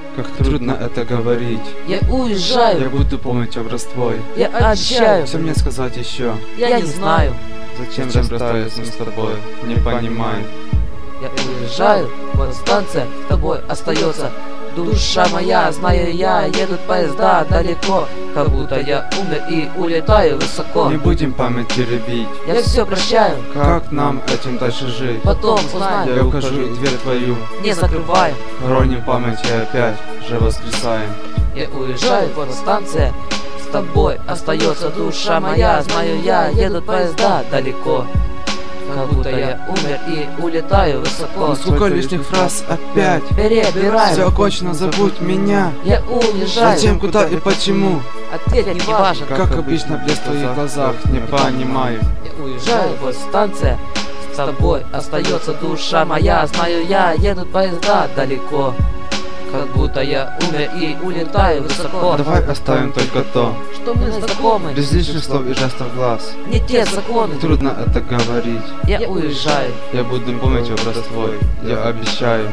Как трудно это говорить. Я уезжаю. Я буду помнить образ твой. Я обещаю. Все мне сказать еще. Я не знаю. Зачем расстались мы с тобой? Не понимаю. Я уезжаю, вот станция с тобой остается. Душа моя, знаю я, едут поезда далеко. Как будто я умер и улетаю высоко. Не будем память теребить. Я все прощаю. Как нам этим дальше жить? Потом узнаю. Я ухожу, дверь твою Не закрывай. хороним память и опять же воскресаем. Я уезжаю, вот станция с тобой остается. Душа моя, знаю я, едут поезда далеко. Как будто я умер и улетаю высоко. Сколько лишних фраз опять. Перебираю. Все окончено, забудь меня. Я уезжаю. Зачем, куда и почему? Ответ не важен. Как обычно, блеск в твоих глазах, не понимаю. Я уезжаю, вот станция с тобой остается. Душа моя, знаю я, едут поезда далеко. Как будто я умер и улетаю высоко. Давай оставим только то, что мы знакомы. без лишних слов и жестов глаз. Не те законы. Трудно это говорить. Я уезжаю. Я буду помнить образ твой. Я обещаю.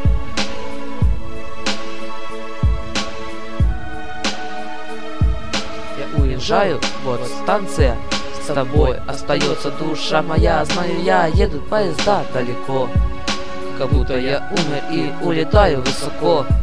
Я уезжаю, вот станция с тобой остается. Душа моя, знаю я, едут поезда далеко. Как будто я умер и улетаю высоко.